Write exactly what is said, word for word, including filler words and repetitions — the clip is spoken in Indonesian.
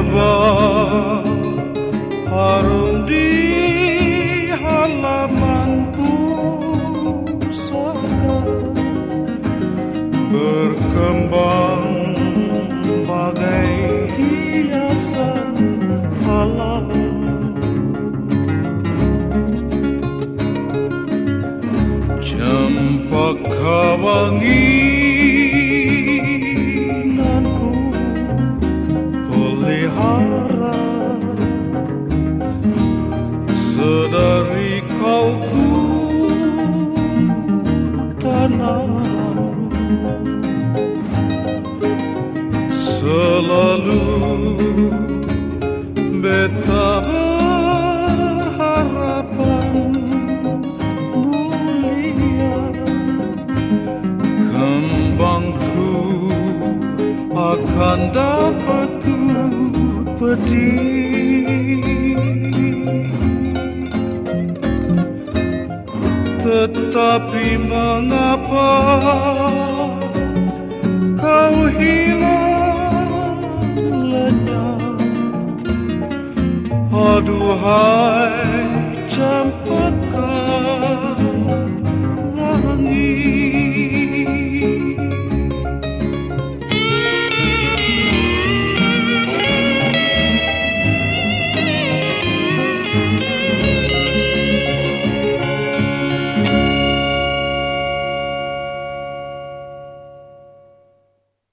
terbang harum di halaman pusaka, berkembang bagai hiasan alam. Cempaka wangi sedari kau ku tanam, selalu beta berharapan mulia, kembangku akan dapat ku petik. Tetapi mengapa kau hilang lenyap? Aduhai